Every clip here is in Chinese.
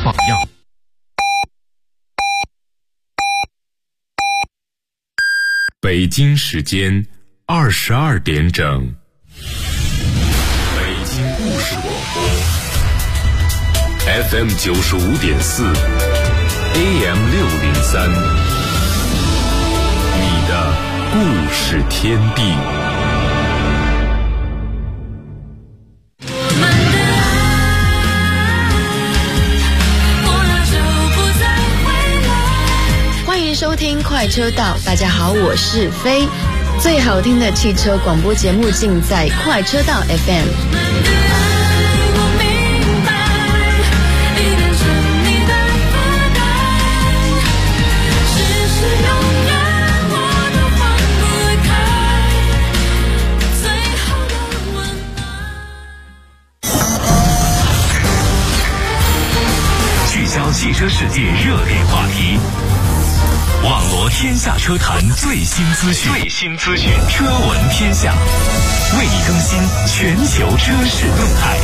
榜样。北京时间22点整，北京故事广播 FM 95.4 AM 603，你的故事天地。 欢迎收听快车道，大家好，我是飞。最好听的汽车广播节目尽在快车道 FM。 聚焦汽车世界热点话题，网罗天下车坛最新资讯，车闻天下，为你更新全球车市动态。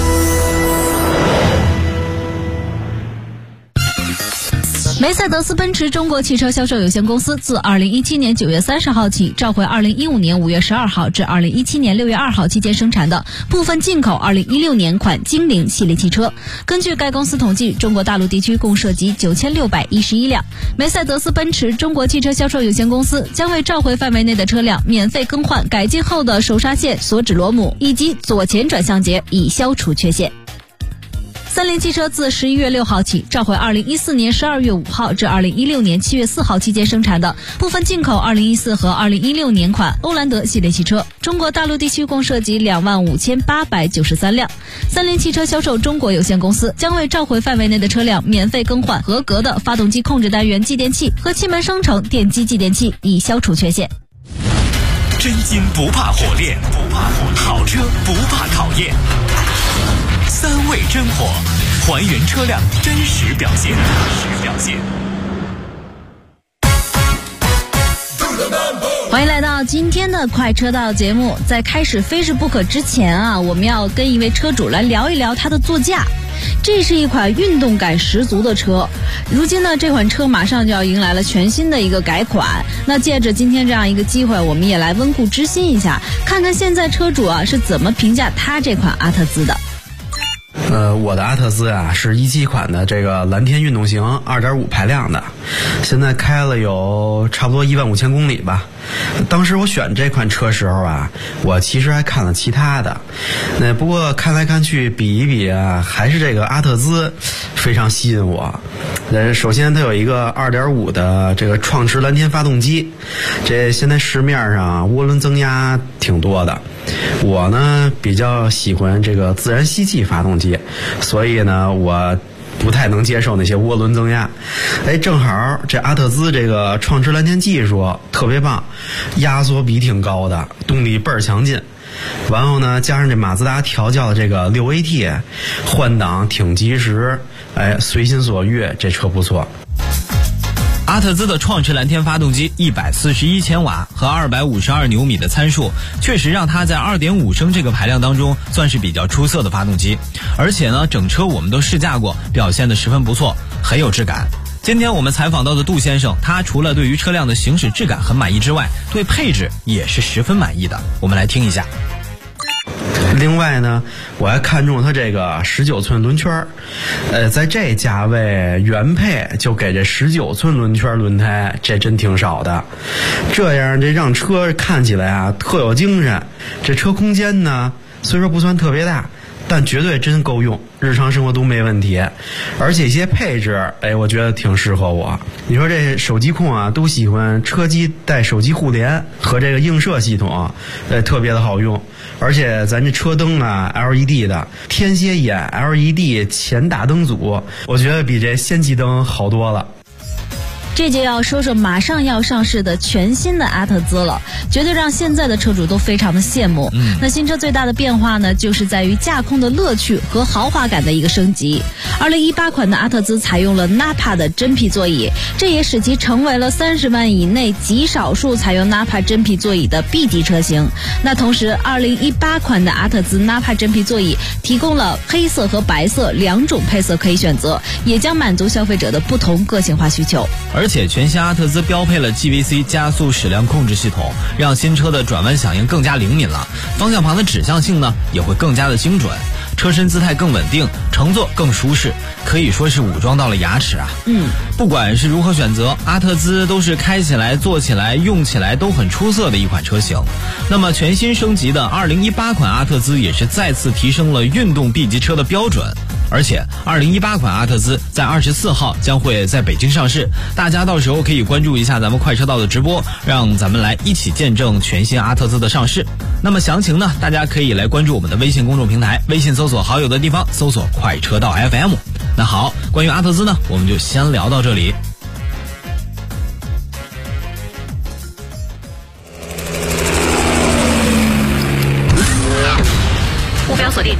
梅赛德斯奔驰中国汽车销售有限公司自2017年9月30号起召回2015年5月12号至2017年6月2号期间生产的部分进口2016年款精灵系列汽车。根据该公司统计，中国大陆地区共涉及9611辆。梅赛德斯奔驰中国汽车销售有限公司将为召回范围内的车辆免费更换改进后的手刹线、锁止螺母以及左前转向节，以消除缺陷。三菱汽车自11月6号起召回2014年12月5号至2016年7月4号期间生产的部分进口2014和2016年款欧蓝德系列汽车。中国大陆地区共涉及25893辆。三菱汽车销售中国有限公司将为召回范围内的车辆免费更换合格的发动机控制单元继电器和气门生成电机继电器，以消除缺陷。 真金不怕火炼，好车不怕考验。三味真火，还原车辆真实表现。 欢迎来到今天的快车道节目。在开始非是不可之前啊，我们要跟一位车主来聊一聊他的座驾。这是一款运动感十足的车，如今呢，这款车马上就要迎来了全新的一个改款。那借着今天这样一个机会，我们也来温故知新一下，看看现在车主啊是怎么评价他这款阿特兹的。 我的阿特兹啊是17款的这个蓝天运动型 2.5 排量的，现在开了有差不多15000公里吧。当时我选这款车时候啊，我其实还看了其他的，不过看来看去比一比啊，还是这个阿特兹非常吸引我。首先它有一个 2.5 的这个创驰蓝天发动机，这现在市面上涡轮增压挺多的，我呢比较喜欢这个自然吸气发动机，所以呢我不太能接受那些涡轮增压。正好这阿特兹这个创驰蓝天技术特别棒，压缩比挺高的，动力倍儿强劲。然后呢，加上这马自达调教的这个6AT， 换挡挺及时，随心所欲，这车不错。 阿特兹的创驰蓝天发动机141千瓦和252牛米的参数，确实让它在 2.5 升这个排量当中算是比较出色的发动机。而且呢，整车我们都试驾过，表现得十分不错，很有质感。今天我们采访到的杜先生，他除了对于车辆的行驶质感很满意之外，对配置也是十分满意的。我们来听一下。 另外呢，我还看中它这个19寸轮圈，在这价位原配就给这19寸轮圈轮胎，这真挺少的。这样这让车看起来啊特有精神。这车空间呢虽说不算特别大，但绝对真够用，日常生活都没问题。而且一些配置，我觉得挺适合我。你说这手机控啊，都喜欢车机带手机互联和这个映射系统，特别的好用。而且咱这车灯啊 LED 的天蝎眼 LED 前大灯组，我觉得比这氙气灯好多了。 这就要说说马上要上市的全新的阿特兹了，绝对让现在的车主都非常的羡慕。那新车最大的变化呢，就是在于驾控的乐趣和豪华感的一个升级。2018款的阿特兹采用了 Napa 的真皮座椅，这也使其成为了30万以内极少数采用 Napa 真皮座椅的 B 级车型。那同时2018款的阿特兹 Napa 真皮座椅提供了黑色和白色2种配色可以选择，也将满足消费者的不同个性化需求。 而且全新阿特兹标配了 GVC 加速矢量控制系统，让新车的转弯响应更加灵敏了，方向盘的指向性呢也会更加的精准，车身姿态更稳定，乘坐更舒适，可以说是武装到了牙齿啊。不管是如何选择，阿特兹都是开起来、坐起来、用起来都很出色的一款车型。那么全新升级的2018款阿特兹也是再次提升了运动 B 级车的标准。而且2018款阿特兹在24号将会在北京上市，大家到时候可以关注一下咱们快车道的直播，让咱们来一起见证全新阿特兹的上市。那么详情呢，大家可以来关注我们的微信公众平台，微信搜索好友的地方搜索快车道 FM。 那好，关于阿特兹呢，我们就先聊到这里。 目标锁定，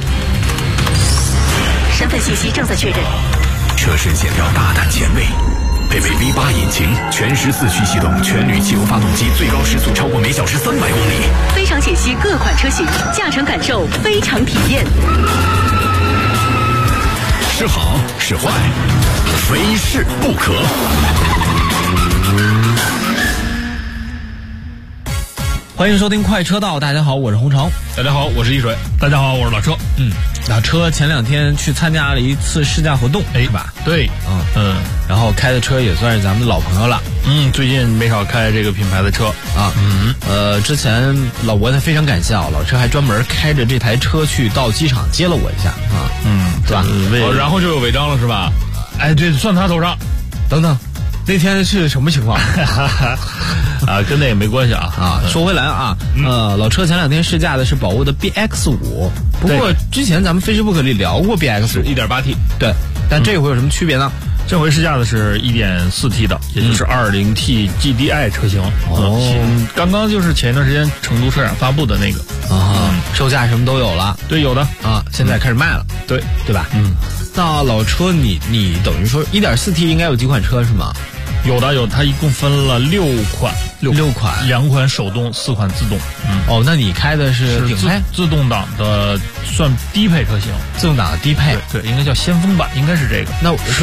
身份信息正在确认。 车身线条大胆前卫，配备 V8 引擎，全时4驱系统，全铝汽油发动机，最高时速超过每小时300公里。 非常解析各款车型，驾乘感受非常体验。 是好是坏，非试不可。 欢迎收听快车道，大家好，我是洪城。 大家好，我是一水。大家好，我是老车。 老车前2天去参加了一次试驾活动，是吧？ 对， 然后开的车也算是咱们老朋友了。 最近没少开这个品牌的车啊。之前我非常感谢啊，老车还专门开着这台车去到机场接了我一下啊。是吧？ 然后就有违章了是吧？哎，对，算他头上。 等等，那天是什么情况？ 啊，跟那也没关系啊。 说回来啊，老车前2天试驾的是宝沃的 BX5，不过之前咱们 Facebook 里聊过 BX5 1.8T， 对，但这回有什么区别呢？ 这回试驾的是 1.4T 的，也就是 20T GDI 车型。刚刚就是前一段时间成都车展发布的那个售价什么都有了。 对，有的啊，现在开始卖了。对吧？那老车你等于说 1.4T 应该有几款车是吗？ 有，它一共分了6款 ，6款 ，2款手动，4款自动。 那你开的是顶配自动挡的，算低配车型。 自动挡的低配， 对，应该叫先锋版，应该是这个。 那是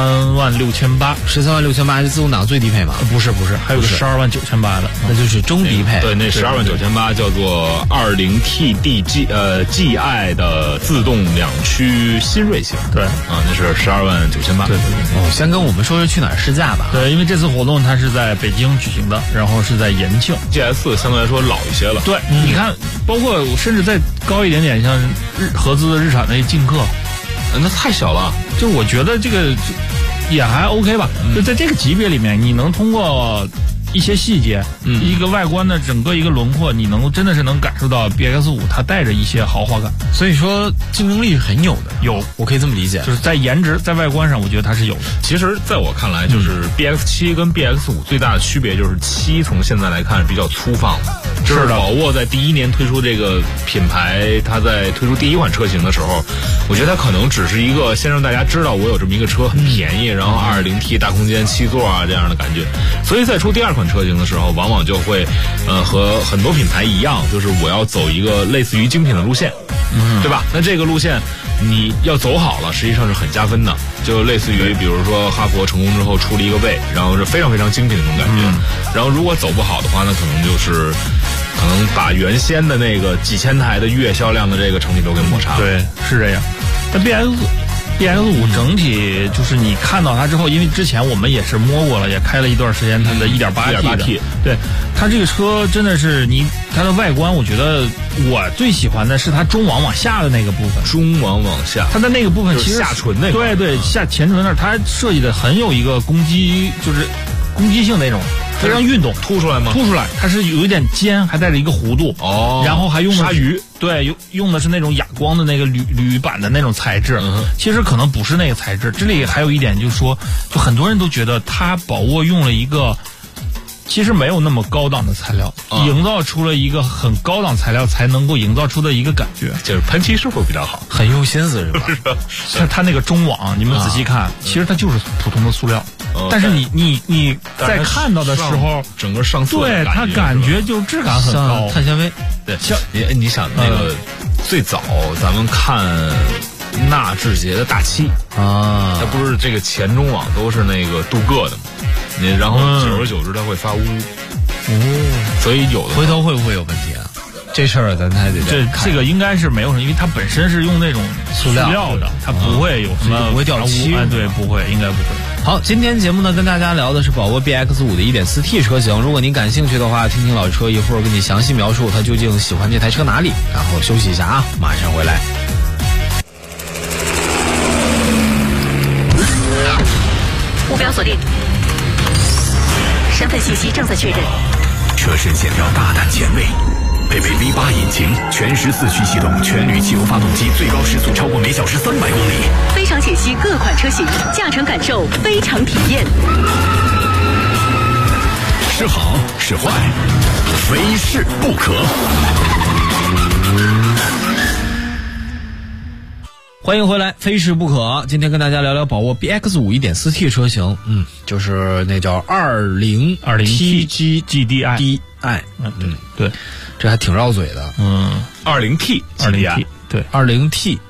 136800， 是自动挡最低配吗？ 不是，还有个129800的， 那就是中低配。 对，那129800叫做 20T GI 的自动2驱新锐型。 对那是129800。 对。 先跟我们说去哪儿试驾吧。 对，因为这次活动它是在北京举行的，然后是在延庆。 GS4 相对来说老一些了。 对，你看，包括甚至再高一点点，像合资的日产的劲客， 那太小了。 就我觉得这个也还 OK 吧。就在这个级别里面，你能通过一些细节，一个外观的整个一个轮廓，你真的是能感受到 BX5 它带着一些豪华感。 所以说竞争力是很有的。我可以这么理解， 就是在颜值、在外观上，我觉得它是有的。 其实在我看来，就是 BX7 跟 BX5 最大的区别就是7从现在来看是比较粗放的。就是宝沃在第1年推出这个品牌，它在推出第1款车型的时候，我觉得它可能只是一个先让大家知道我有这么一个车很便宜，然后 2.0T 大空间7座这样的感觉。所以在出第2款车型的时候，往往就会和很多品牌一样，就是我要走一个类似于精品的路线，对吧？那这个路线你要走好了，实际上是很加分的。就类似于比如说哈佛成功之后出了一个魏，然后是非常非常精品的那种感觉。然后如果走不好的话，那可能把原先的那个几千台的月销量的这个成绩都给抹杀了。 对，是这样。但 BX5 整体就是你看到它之后，因为之前我们也是摸过了，也开了一段时间它的 1.8T。对，它这个车真的是它的外观，我觉得我最喜欢的是它中网往下的那个部分。 中网往下， 它的那个部分其实下唇那个。 对，下前唇那儿，它设计的很有一个攻击性那种。 非常运动， 凸出来吗？ 凸出来，它是有一点尖，还带着一个弧度。 哦， 然后还用的鲨鱼， 对，用的是那种哑光的那个铝板的那种材质。其实可能不是那个材质。这里还有一点就是说，就很多人都觉得它宝沃用了一个其实没有那么高档的材料，营造出了一个很高档材料才能够营造出的一个感觉， 就是喷漆师傅比较好， 很用心思是吧？ 它那个中网，你们仔细看，其实它就是普通的塑料，但是你在看到的时候， 整个上色， 对它感觉就质感很高， 碳纤维。 对，你想那个最早咱们看纳智捷的大7它不是这个前中网都是那个镀铬的吗？然后久而久之它会发污，所以有的回头会不会有问题啊？这事儿咱还得这个应该是没有什么，因为它本身是用那种塑料的，它不会有什么不会掉漆， 对，不会，应该不会。 好，今天节目呢跟大家聊的是宝沃 BX5的 1.4T 车型。如果您感兴趣的话，听听老车一会儿跟你详细描述他究竟喜欢这台车哪里。然后休息一下啊，马上回来。 目标锁定，身份信息正在确认。 车身线条大胆前卫，配备 V8 引擎，全时4驱系统，全铝汽油发动机，最高时速超过每小时300公里。 非常解析各款车型，驾乘感受非常体验。 是好是坏，非试不可。 欢迎回来，非试不可。今天跟大家聊聊宝沃 BX5 1.4T 车型，就是那叫20T GDI， 对， 这还挺绕嘴的 ，20T GDI， 对 ，20T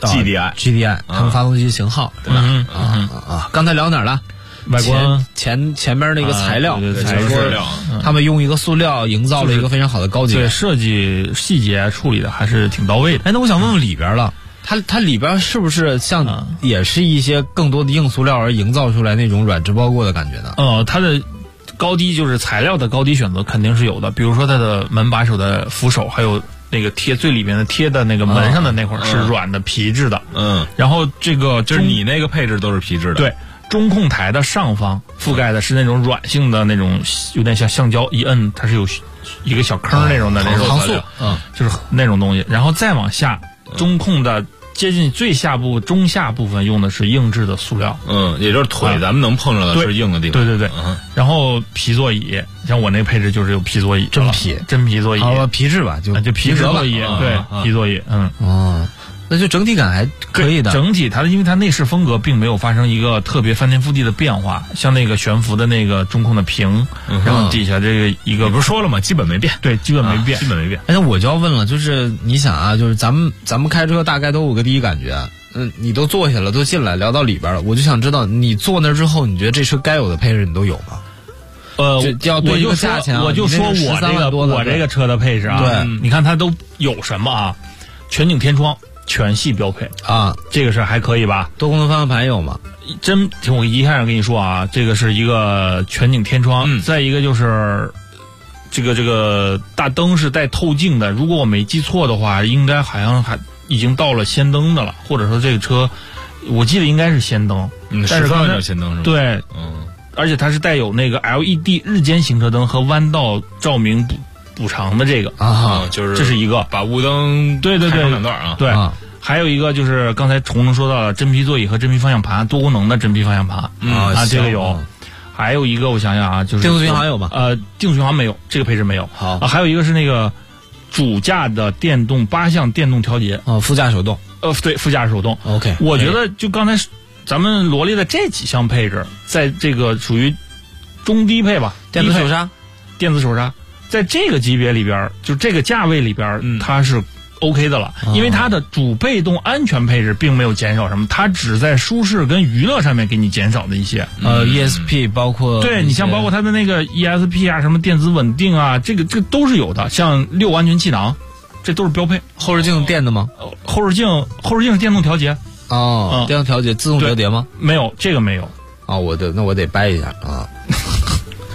GDI，他们发动机型号，对吧？刚才聊哪儿了？ 外观前面那个材料， 材料， 他们用一个塑料营造了一个非常好的高级感， 对，设计细节处理的还是挺到位的。 哎，那我想问问里边了。它里边是不是像也是一些更多的硬塑料而营造出来那种软质包裹的感觉呢？ 它的高低就是材料的高低选择肯定是有的，比如说它的门把手的扶手，还有那个贴最里面的贴的那个门上的那块是软的皮质的，然后这个就是你那个配置都是皮质的， 对，中控台的上方覆盖的是那种软性的那种，有点像橡胶，一摁它是有一个小坑那种的那种搪塑， 就是那种东西，然后再往下，中控的接近最下部中下部分用的是硬质的塑料， 也就是腿咱们能碰着的是硬的地方，对，然后皮座椅，像我那配置就是有皮座椅，真皮座椅， 皮质吧，就皮质座椅，对，皮座椅， 那就整体感还可以的。 整体因为它内饰风格并没有发生一个特别翻天覆地的变化，像那个悬浮的那个中控的屏，然后底下这个一个不是说了吗？基本没变， 对，基本没变。 哎，那我就要问了，就是你想啊，就是咱们开车大概都有个第一感觉，你都坐下了，都进来聊到里边了，我就想知道你坐那之后，你觉得这车该有的配置你都有吗？要对一个价钱， 我就说我这个车的配置啊， 对， 你看它都有什么啊？全景天窗。全系标配啊， 这个是还可以吧？ 多功能方向盘有吗？ 听我一开始跟你说啊，这个是一个全景天窗，再一个就是这个大灯是带透镜的，如果我没记错的话，应该好像还已经到了氙灯的了，或者说这个车我记得应该是氙灯，但是刚才氙灯是吧？ 对，而且它是带有那个 LED 日间行车灯和弯道照明补偿的这个就是这是一个把雾灯对开成两段啊， 对，还有一个就是刚才虫虫说到的真皮座椅和真皮方向盘，多功能的真皮方向盘这个有，还有一个我想想啊，就是定速巡航有吗？ 定速巡航没有，这个配置没有。 好还有一个是那个主驾的电动8项电动调节， 副驾手动， 对，副驾手动。 OK， 我觉得就刚才咱们罗列的这几项配置，在这个属于中低配吧， 电子手刹。在这个级别里边，就这个价位里边，它是 OK 的了，因为它的主被动安全配置并没有减少什么，它只在舒适跟娱乐上面给你减少的一些。ESP 包括对你像包括它的那个 ESP 啊，什么电子稳定啊，这个都是有的，像6安全气囊，这都是标配。 后视镜电的吗？ 后视镜是电动调节。 电动调节自动折叠吗？ 没有，这个没有。 我得掰一下啊。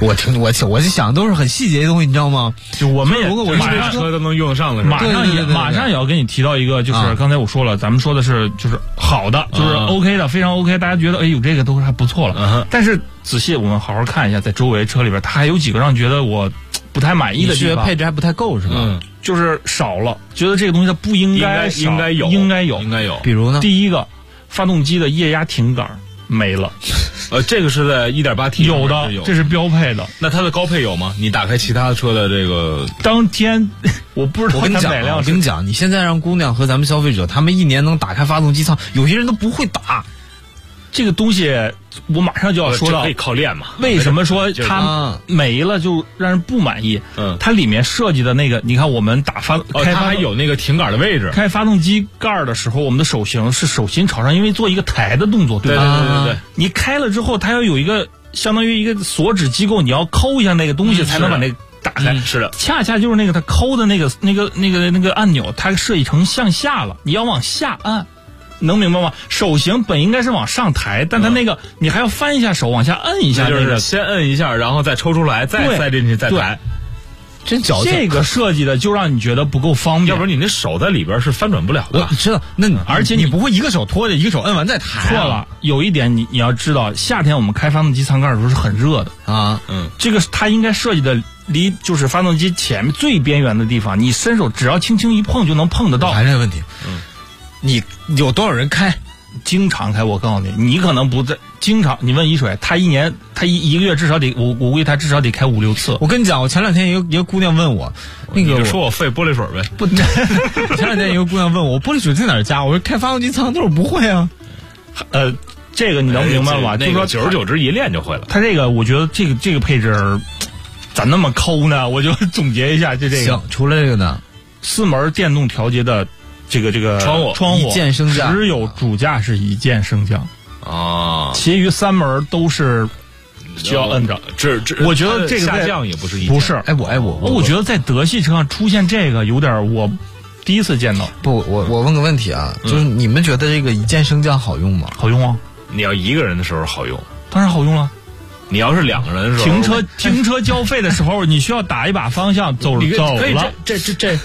我就想都是很细节的东西，你知道吗？ 就我们也如果我马上车都能用得上了， 马上也要跟你提到一个，就是刚才我说了，咱们说的是就是好的，就是 OK 的，非常 OK， 大家觉得有这个都还不错了。但是仔细我们好好看一下，在周围车里边，它还有几个让觉得我不太满意的地方， 配置还不太够是吧？ 就是少了，觉得这个东西它不应该少，应该有。 比如呢？ 第一个，发动机的液压挺杆没了。 这个是在 1.8T 有的，这是标配的。 那它的高配有吗？你打开其他车的这个， 当天我不知道。我跟你讲，你现在让姑娘和咱们消费者，他们一年能打开发动机舱，有些人都不会打。 这个东西我马上就要说到， 可以靠练嘛。 为什么说它没了就让人不满意？它里面设计的那个，你看我们开它还有那个停杆的位置。 开发动机盖的时候，我们的手型是手心朝上，因为做一个抬的动作，对吧？对。你开了之后，它要有一个相当于一个锁止机构，你要抠一下那个东西才能把那个打开。 是的， 恰恰就是那个它抠的那个按钮，它设计成向下了，你要往下按。能明白吗？手型本应该是往上抬，但它那个你还要翻一下手往下摁一下， 就是先摁一下，然后再抽出来，再塞进去，再抬。 真矫情。 这个设计的就让你觉得不够方便， 要不然你那手在里边是翻转不了的。 我知道，那而且你不会一个手托着，一个手摁完再抬。 错了，有一点你要知道，夏天我们开发动机舱盖的时候是很热的啊。这个它应该设计的离就是发动机前面最边缘的地方，你伸手只要轻轻一碰就能碰得到。 还是这个问题。你有多少人开？ 经常开，我告诉你，你可能不在经常。你问一水，他一年，他一个月至少得，我估计他至少得开5-6次。 我跟你讲，我前两天一个姑娘问我，那个你就说我费玻璃水呗。 不，前两天一个姑娘问我，玻璃水在哪儿加？我说开发动机舱，但是我不会啊。 这个你能明白吗？ 就是说久而久之一练就会了。 他这个，我觉得这个配置咋那么抠呢？我就总结一下，就这个。 行，除了这个呢 ，4门电动调节的。这个窗户一键升降， 只有主驾是一键升降啊， 其余3门都是需要摁着。我觉得这个下降也不是一键。 不是。我觉得在德系车上出现这个有点我第一次见到。 不，我问个问题啊，就是你们觉得这个一键升降好用吗？ 好用啊！ 你要一个人的时候好用， 当然好用了。 你要是2个人的时候， 停车交费的时候，你需要打一把方向走了。 这，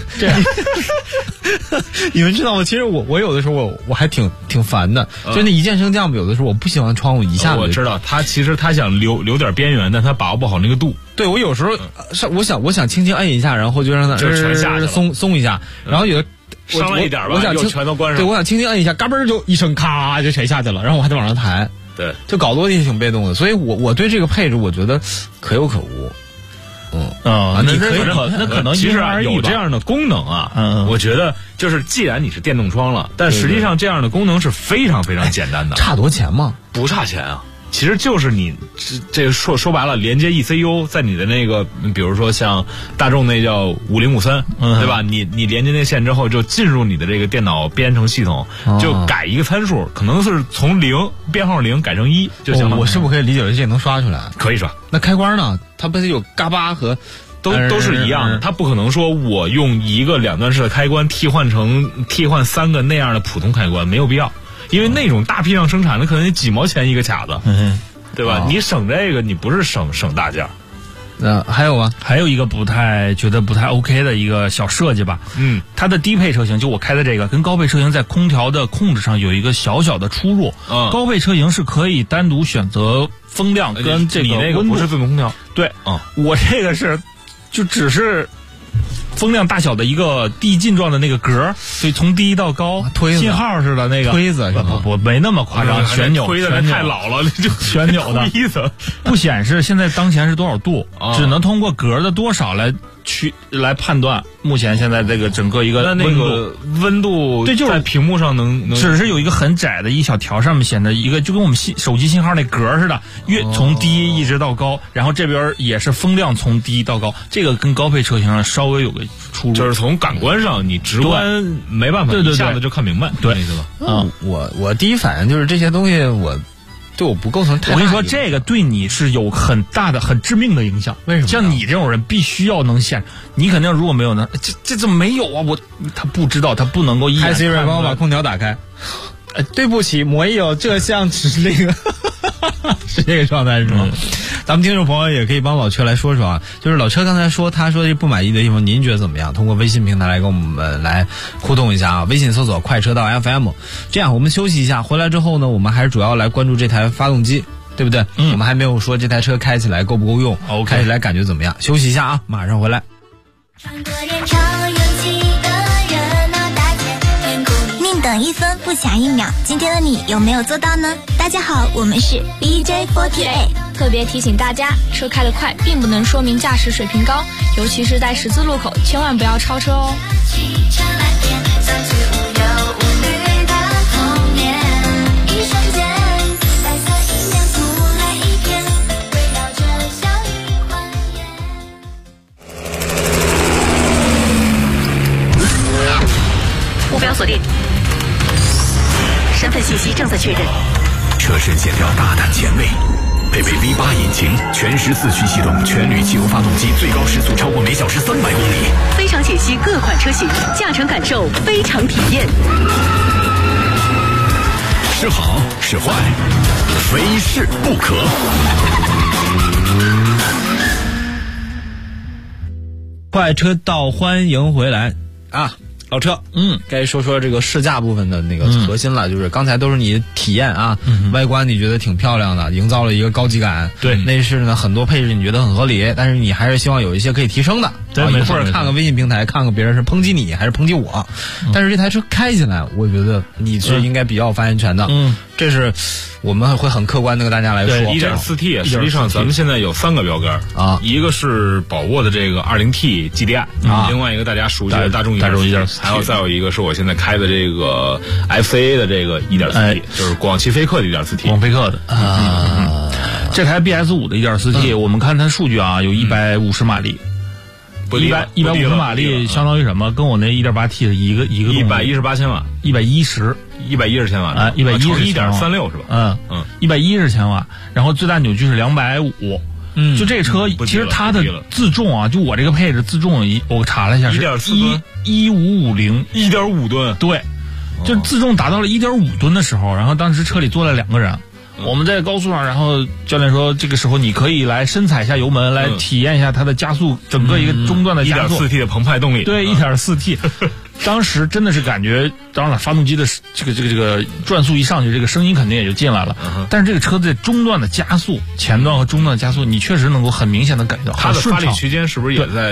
你们知道吗？其实我有的时候我还挺烦的，就那一键升降，有的时候我不喜欢窗户一下子。 我知道他其实他想留点边缘，但他把握不好那个度。 对，我有时候我想轻轻摁一下，然后就让它全下松一下，然后有的上来一点吧，我想全都关上。 对，我想轻轻摁一下，嘎嘣就一声咔就全下去了，然后我还得往上抬。 对， 就搞得我也挺被动的，所以我对这个配置我觉得可有可无。 你可能其实有这样的功能啊。我觉得就是既然你是电动窗了，但实际上这样的功能是非常非常简单的。 差多钱吗？ 不差钱啊。其实就是你这个说白了，连接 ECU 在你的那个，比如说像大众那叫5053，对吧？你连接那线之后，就进入你的这个电脑编程系统，就改一个参数，可能是从0编号0改成1就行了。 我是不是可以理解为这能刷出来？ 可以刷。 那开关呢？它不是有嘎巴和都是一样的，它不可能说我用一个2段式的开关替换3个那样的普通开关，没有必要。因为那种大批量生产的可能得几毛钱一个卡子，对吧？你省这个，你不是省大件。 还有吗？ 还有一个觉得不太 OK 的一个小设计吧。它的低配车型，就我开的这个，跟高配车型在空调的控制上有一个小小的出入。高配车型是可以单独选择风量跟这个温度。 你那个不是自动空调？ 对，我这个是就只是风量大小的一个递进状的那个格，所以从低到高，信号似的那个推子， 不没那么夸张，旋钮推的太老了，就旋钮的意思不显示现在当前是多少度，只能通过格的多少来判断目前现在这个整个一个温度， 对，就是在屏幕上能只是有一个很窄的一小条，上面显着一个就跟我们手机信号那格似的，从低一直到高，然后这边也是风量从低到高，这个跟高配车型上稍微有个出入， 就是从感官上你直观没办法一下子就看明白， 对， 意思吧？ 我第一反应就是这些东西对我不构成太大。 我跟你说，这个对你是有很大的、很致命的影响。 为什么？ 像你这种人，必须要能显。你肯定如果没有呢，这怎么没有啊？他不知道，他不能够一眼看。 Hi Siri，帮我把空调打开。对不起，没有这项指令。是这个状态是吗？ 咱们听众朋友也可以帮老车来说说啊，就是老车刚才说他说不满意的地方，您觉得怎么样？通过微信平台来跟我们来互动一下啊，微信搜索快车道 FM。这样我们休息一下，回来之后呢，我们还是主要来关注这台发动机，对不对？我们还没有说这台车开起来够不够用，开起来感觉怎么样？休息一下啊，马上回来。 宁等1分不抢1秒，今天的你有没有做到呢？大家好，我们是 BJ48。 特别提醒大家，车开得快并不能说明驾驶水平高，尤其是在十字路口，千万不要超车哦。 目标锁定，身份信息正在确认。 车身线条大胆前卫，配备 V8 引擎，全时4驱系统，全铝汽油发动机，最高时速超过每小时300公里。 非常解析各款车型，驾乘感受非常体验。 是好是坏，非试不可。 快车道，欢迎回来啊！老车，该说说这个试驾部分的那个核心了，就是刚才都是你体验啊，外观你觉得挺漂亮的，营造了一个高级感。 对， 内饰呢很多配置你觉得很合理，但是你还是希望有一些可以提升的。 对， 一会儿看看微信平台，看看别人是抨击你还是抨击我。但是这台车开起来，我觉得你是应该比较有发言权的。这是我们会很客观的跟大家来说。 1.4T 实际上咱们现在有3个标杆啊，一个是宝沃的这个 20T GDI 另外一个大家熟悉的大众 1.4T， 还有再有一个是我现在开的这个 FCA 的这个 1.4T，就是广汽菲克的 1.4T， 广菲克的这台 BS5 的 1.4T， 我们看它数据啊，有150马力。150马力相当于什么？跟我那 1.8T 的一个 118千瓦，110千瓦啊，110 1.36是吧 ？110千瓦，然后最大扭矩是250。就这车其实它的自重啊，就我这个配置自重我查了一下是 1.4吨 ，1550 1.5吨， 对，就自重达到了1.5吨的时候，然后当时车里坐了2个人。我们在高速上，然后教练说，这个时候你可以来深踩一下油门，来体验一下它的加速，整个一个中段的加速。 1.4T 的澎湃动力， 对，1.4T，当时真的是感觉，当然了，发动机的这个转速一上去，这个声音肯定也就进来了。但是这个车在中段的加速，前段和中段的加速，你确实能够很明显的感觉到它的发力区间是不是也在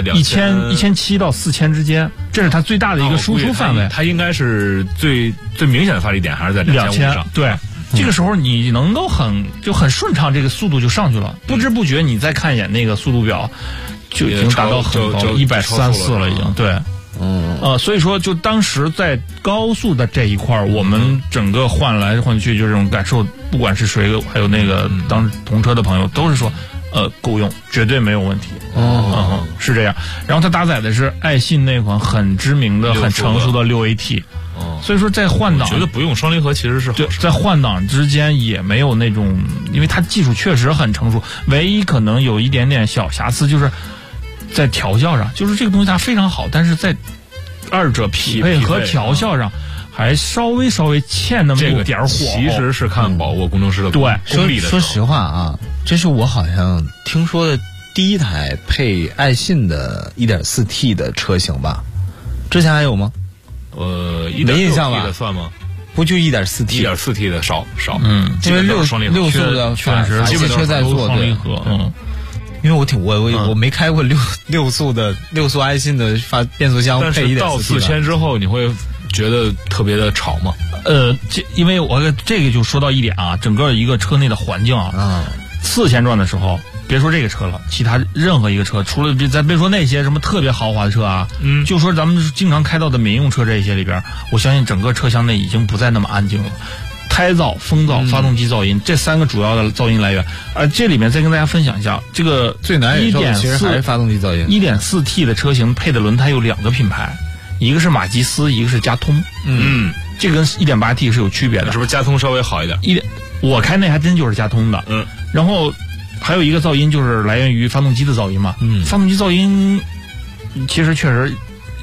1700到4000之间？这是它最大的一个输出范围。 它应该是最明显的发力点还是在2500上？ 对。这个时候你能够很顺畅，这个速度就上去了，不知不觉你再看一眼那个速度表，就已经达到很高134了，已经对，所以说就当时在高速的这一块，我们整个换来换去就这种感受，不管是谁还有那个当同车的朋友都是说，够用，绝对没有问题。是这样。然后它搭载的是爱信那款很知名的、很成熟的6AT。所以说在换挡， 我觉得不用双离合其实是好事。 在换挡之间也没有那种，因为它技术确实很成熟，唯一可能有一点点小瑕疵就是在调校上，就是这个东西它非常好，但是在二者匹配和调校上还稍微欠那么一点火。 其实是看宝沃工程师的功力的。 说实话啊，这是我好像听说的第一台配爱信的 1.4T 的车型吧？之前还有吗？没印象吧？ 算吗？ 不就 1.4T 的少， 因为六速的确实基本车在做双离合， 因为我没开过六速爱信的变速箱配 1.4T， 到4000之后你会觉得特别的吵吗？ 因为我这个就说到一点啊，整个一个车内的环境啊，4000转的时候。别说这个车了，其他任何一个车，除了咱别说那些什么特别豪华的车啊，就说咱们经常开到的民用车这些里边，我相信整个车厢内已经不再那么安静了。胎噪、风噪、发动机噪音，这3个主要的噪音来源。这里面再跟大家分享一下，这个最难忍受的其实还是发动机噪音。 1.4T 的车型配的轮胎有2个品牌，一个是马吉斯，一个是佳通。这跟 1.8T 是有区别的。 是不是佳通稍微好一点？ 我开那还真就是佳通的。然后。还有一个噪音就是来源于发动机的噪音嘛，发动机噪音其实确实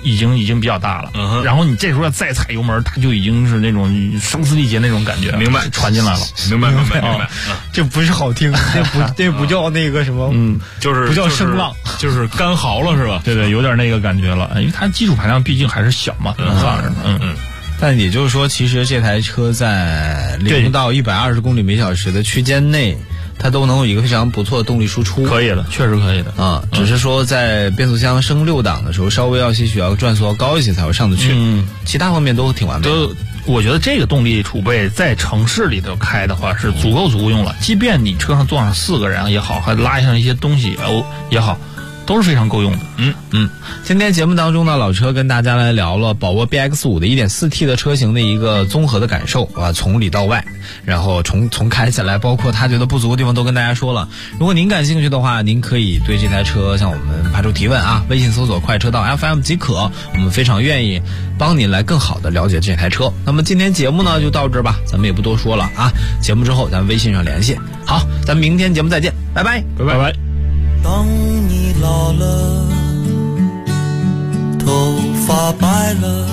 已经比较大了，然后你这时候要再踩油门，它就已经是那种声嘶力竭那种感觉， 明白？ 传进来了， 明白。 这不是好听，这不叫那个什么， 就是不叫声浪， 就是干嚎了是吧？ 对，有点那个感觉了，因为它基础排量毕竟还是小嘛， 但也就是说，其实这台车在0到120公里每小时的区间内，它都能有一个非常不错的动力输出。 可以的，确实可以的啊，只是说在变速箱升6档的时候，稍微要些许要转速要高一些才会上得去。其他方面都挺完美的。 我觉得这个动力储备在城市里头开的话是足够用了，即便你车上坐上4个人也好，还拉上一些东西也好，都是非常够用的。 今天节目当中呢，老车跟大家来聊了宝沃 BX5 的 1.4T 的车型的一个综合的感受啊，从里到外，然后从开起来，包括他觉得不足的地方都跟大家说了。如果您感兴趣的话，您可以对这台车向我们发出提问啊，微信搜索快车道 FM 即可，我们非常愿意帮您来更好的了解这台车。那么今天节目呢就到这儿吧，咱们也不多说了啊，节目之后咱们微信上联系。好，咱们明天节目再见，拜拜。 当你老了，头发白了，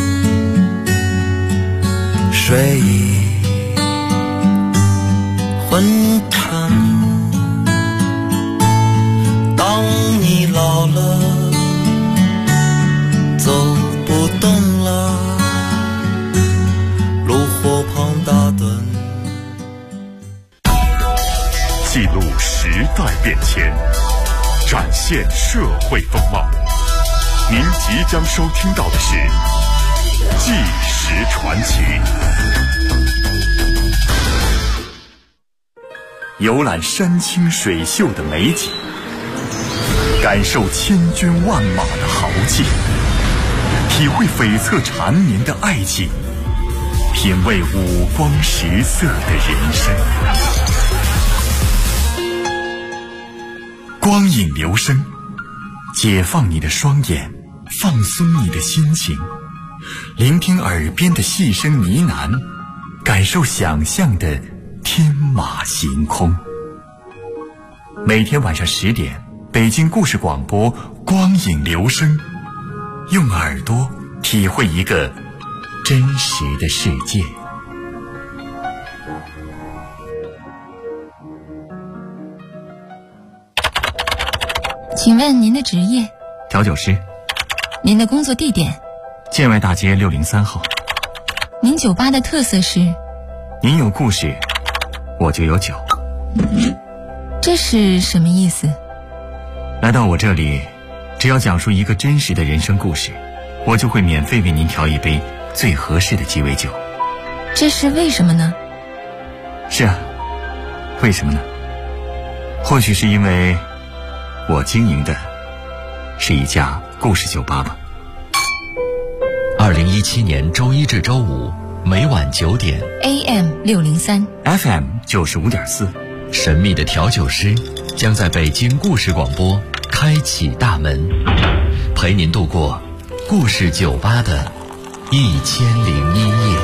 睡意昏沉。当你老了，走不动了，炉火旁打盹。 记录时代变迁，展现社会风貌。您即将收听到的是《纪实传奇》。游览山清水秀的美景，感受千军万马的豪气，体会悱恻缠绵的爱情，品味五光十色的人生。光影留声，解放你的双眼，放松你的心情，聆听耳边的细声呢喃，感受想象的天马行空。每天晚上10点，北京故事广播光影留声，用耳朵体会一个真实的世界。 请问您的职业？ 调酒师。 您的工作地点？ 建外大街603号。 您酒吧的特色是？ 您有故事，我就有酒。 这是什么意思？ 来到我这里，只要讲述一个真实的人生故事，我就会免费为您调一杯最合适的鸡尾酒。 这是为什么呢？ 是啊，为什么呢？或许是因为我经营的是一家故事酒吧吧。 2017年周一至周五每晚9点 AM 603 FM 95.4， 神秘的调酒师将在北京故事广播开启大门，陪您度过故事酒吧的1001夜。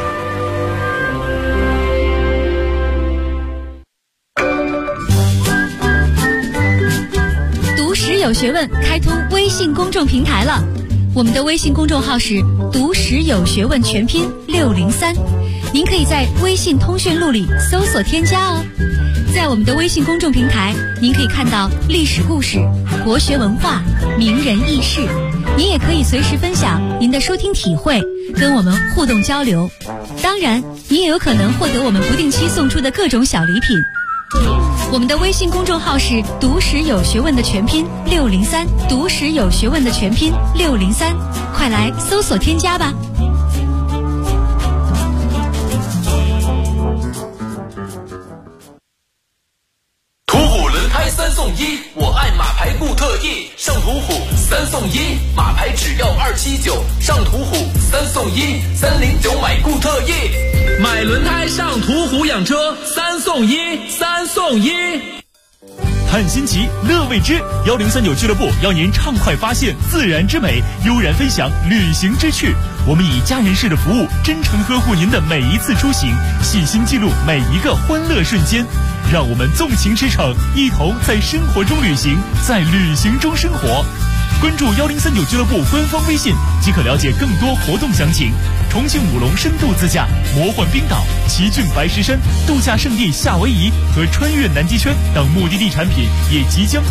读史有学问开通微信公众平台了，我们的微信公众号是读史有学问全拼603，您可以在微信通讯录里搜索添加哦。在我们的微信公众平台，您可以看到历史故事、国学文化、名人轶事，您也可以随时分享您的收听体会，跟我们互动交流。当然，您也有可能获得我们不定期送出的各种小礼品。我们的微信公众号是读史有学问的全拼603，读史有学问的全拼603，快来搜索添加吧。 途虎轮胎3送1，我爱马牌固特异，上途虎3送1，马牌只要279，上途虎3送1，309买固特异，买轮胎上途虎养车3送1，3送1。 看新奇，乐未知，1039俱乐部邀您畅快发现自然之美，悠然分享旅行之趣。我们以家人式的服务，真诚呵护您的每一次出行，细心记录每一个欢乐瞬间。让我们纵情驰骋，一同在生活中旅行，在旅行中生活。 关注1039俱乐部官方微信即可了解更多活动详情。重庆武隆深度自驾、魔幻冰岛、奇骏白石山、度假胜地夏威夷和穿越南极圈等目的地产品也即将